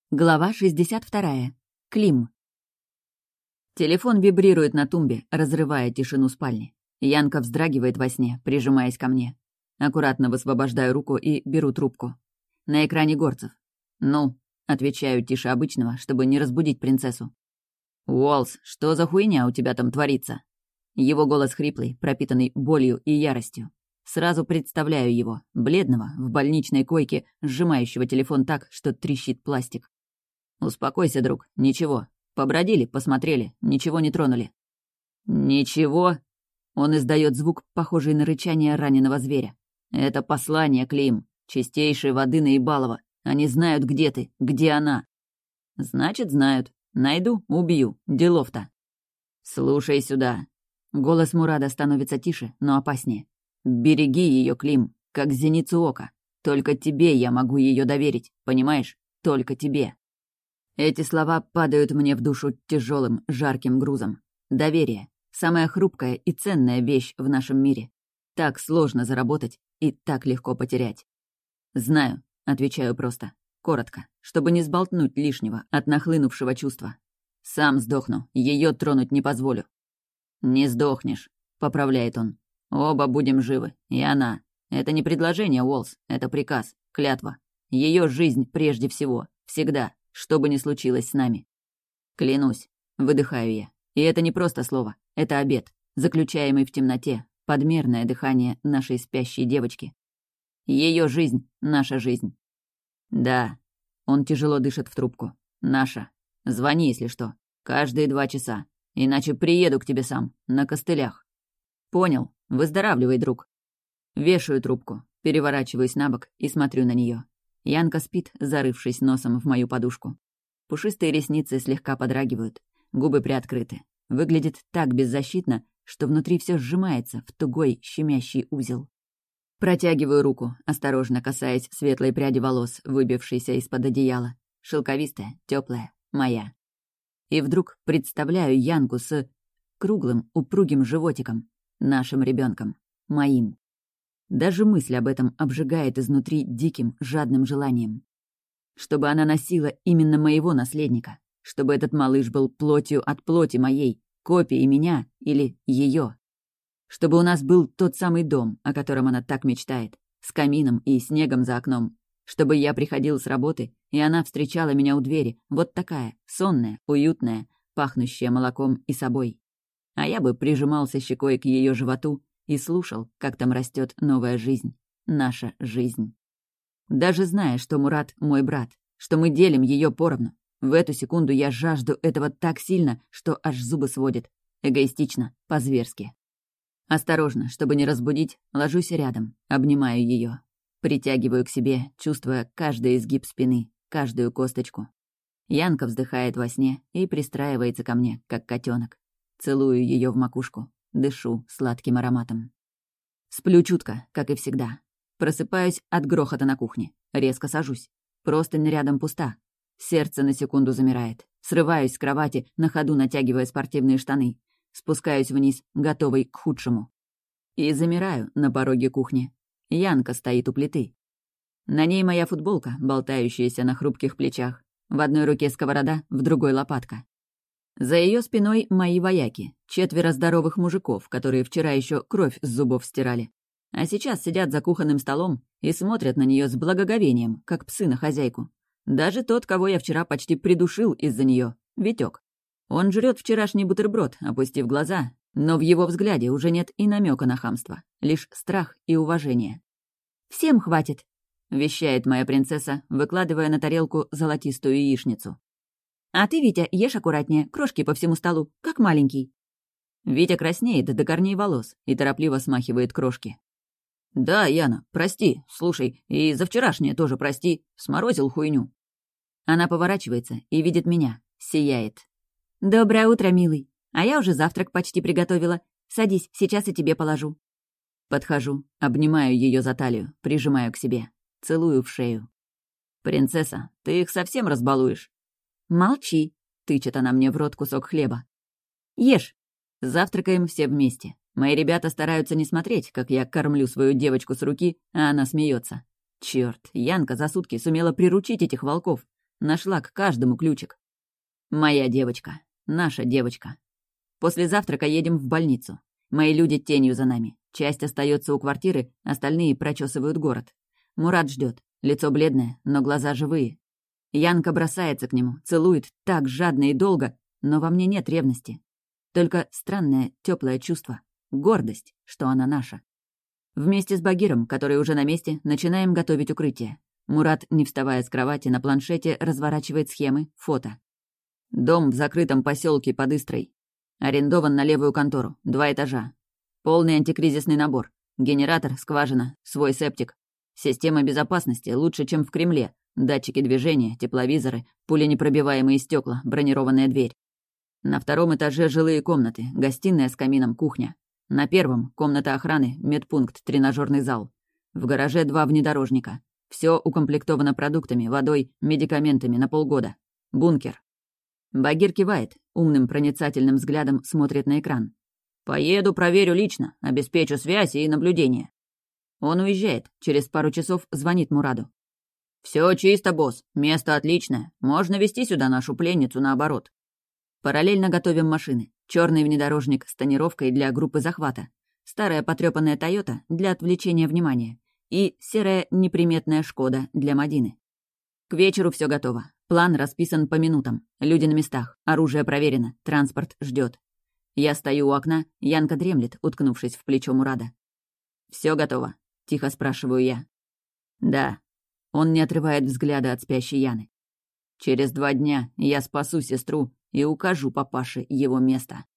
Глава 62. Клим. Телефон вибрирует на тумбе, разрывая тишину спальни. Янка вздрагивает во сне, прижимаясь ко мне. Аккуратно высвобождаю руку и беру трубку. На экране Горцев. «Ну», — отвечаю тише обычного, чтобы не разбудить принцессу. «Уолс, что за хуйня у тебя там творится?» Его голос хриплый, пропитанный болью и яростью. Сразу представляю его, бледного, в больничной койке, сжимающего телефон так, что трещит пластик. «Успокойся, друг, ничего. Побродили, посмотрели, ничего не тронули». «Ничего?» Он издает звук, похожий на рычание раненого зверя. «Это послание, Клим. Чистейшей воды Наебалова. Они знают, где ты, где она». «Значит, знают. Найду, убью. Делов-то». «Слушай сюда». Голос Мурада становится тише, но опаснее. «Береги ее, Клим, как зеницу ока. Только тебе я могу ее доверить, понимаешь? Только тебе». Эти слова падают мне в душу тяжелым, жарким грузом. Доверие — самая хрупкая и ценная вещь в нашем мире. Так сложно заработать и так легко потерять. «Знаю», — отвечаю просто, коротко, чтобы не сболтнуть лишнего от нахлынувшего чувства. «Сам сдохну, ее тронуть не позволю». «Не сдохнешь», — поправляет он. «Оба будем живы, и она. Это не предложение, Уолс, это приказ, клятва. Ее жизнь прежде всего, всегда. Что бы ни случилось с нами. Клянусь, выдыхаю я. И это не просто слово, это обет, заключаемый в темноте, подмерное дыхание нашей спящей девочки. Ее жизнь — наша жизнь. Да, он тяжело дышит в трубку. Наша. Звони, если что. Каждые 2 часа. Иначе приеду к тебе сам, на костылях. Понял. Выздоравливай, друг. Вешаю трубку, переворачиваюсь на бок и смотрю на нее. Янка спит, зарывшись носом в мою подушку. Пушистые ресницы слегка подрагивают, губы приоткрыты. Выглядит так беззащитно, что внутри все сжимается в тугой, щемящий узел. Протягиваю руку, осторожно касаясь светлой пряди волос, выбившейся из-под одеяла. Шелковистая, теплая, моя. И вдруг представляю Янку с круглым, упругим животиком, нашим ребенком, моим. Даже мысль об этом обжигает изнутри диким, жадным желанием. Чтобы она носила именно моего наследника, чтобы этот малыш был плотью от плоти моей, копией меня или ее. Чтобы у нас был тот самый дом, о котором она так мечтает, с камином и снегом за окном. Чтобы я приходил с работы, и она встречала меня у двери, вот такая, сонная, уютная, пахнущая молоком и собой. А я бы прижимался щекой к ее животу и слушал, как там растет новая жизнь, наша жизнь. Даже зная, что Мурат мой брат, что мы делим ее поровну, в эту секунду я жажду этого так сильно, что аж зубы сводит. Эгоистично, по-зверски. Осторожно, чтобы не разбудить, ложусь рядом, обнимаю ее, притягиваю к себе, чувствуя каждый изгиб спины, каждую косточку. Янка вздыхает во сне и пристраивается ко мне, как котенок. Целую ее в макушку. Дышу сладким ароматом. Сплю чутко, как и всегда. Просыпаюсь от грохота на кухне. Резко сажусь. Простынь рядом пуста. Сердце на секунду замирает. Срываюсь с кровати, на ходу натягивая спортивные штаны. Спускаюсь вниз, готовый к худшему. И замираю на пороге кухни. Янка стоит у плиты. На ней моя футболка, болтающаяся на хрупких плечах. В одной руке сковорода, в другой лопатка. За ее спиной мои вояки, 4 здоровых мужиков, которые вчера еще кровь с зубов стирали. А сейчас сидят за кухонным столом и смотрят на нее с благоговением, как псы на хозяйку. Даже тот, кого я вчера почти придушил из-за нее, Витек. Он жрет вчерашний бутерброд, опустив глаза, но в его взгляде уже нет и намека на хамство, лишь страх и уважение. «Всем хватит», — вещает моя принцесса, выкладывая на тарелку золотистую яичницу. «А ты, Витя, ешь аккуратнее, крошки по всему столу, как маленький». Витя краснеет до корней волос и торопливо смахивает крошки. «Да, Яна, прости, слушай, и за вчерашнее тоже прости, сморозил хуйню». Она поворачивается и видит меня, сияет. «Доброе утро, милый. А я уже завтрак почти приготовила. Садись, сейчас и тебе положу». Подхожу, обнимаю ее за талию, прижимаю к себе, целую в шею. «Принцесса, ты их совсем разбалуешь?» «Молчи», — тычет она мне в рот кусок хлеба. «Ешь». Завтракаем все вместе. Мои ребята стараются не смотреть, как я кормлю свою девочку с руки, а она смеется. Черт, Янка за сутки сумела приручить этих волков. Нашла к каждому ключик. Моя девочка. Наша девочка. После завтрака едем в больницу. Мои люди тенью за нами. Часть остается у квартиры, остальные прочесывают город. Мурат ждет. Лицо бледное, но глаза живые. Янка бросается к нему, целует так жадно и долго, но во мне нет ревности. Только странное, теплое чувство. Гордость, что она наша. Вместе с Багиром, который уже на месте, начинаем готовить укрытие. Мурат, не вставая с кровати, на планшете разворачивает схемы, фото. Дом в закрытом поселке под Истрой. Арендован на левую контору, 2 этажа. Полный антикризисный набор. Генератор, скважина, свой септик. Система безопасности лучше, чем в Кремле. Датчики движения, тепловизоры, пуленепробиваемые стекла, бронированная дверь. На 2-м этаже жилые комнаты, гостиная с камином, кухня. На 1-м комната охраны, медпункт, тренажерный зал. В гараже 2 внедорожника. Все укомплектовано продуктами, водой, медикаментами на полгода. Бункер. Багир кивает, умным проницательным взглядом смотрит на экран. «Поеду, проверю лично, обеспечу связь и наблюдение». Он уезжает, через пару часов звонит Мураду. «Все чисто, босс, место отличное, можно везти сюда нашу пленницу наоборот». Параллельно готовим машины. Черный внедорожник с тонировкой для группы захвата. Старая потрепанная «Тойота» для отвлечения внимания. И серая неприметная «Шкода» для Мадины. К вечеру все готово. План расписан по минутам. Люди на местах. Оружие проверено. Транспорт ждет. Я стою у окна, Янка дремлет, уткнувшись в плечо Мурада. Все готово?» — тихо спрашиваю я. «Да». Он не отрывает взгляда от спящей Яны. «Через 2 дня я спасу сестру и укажу папаше его место».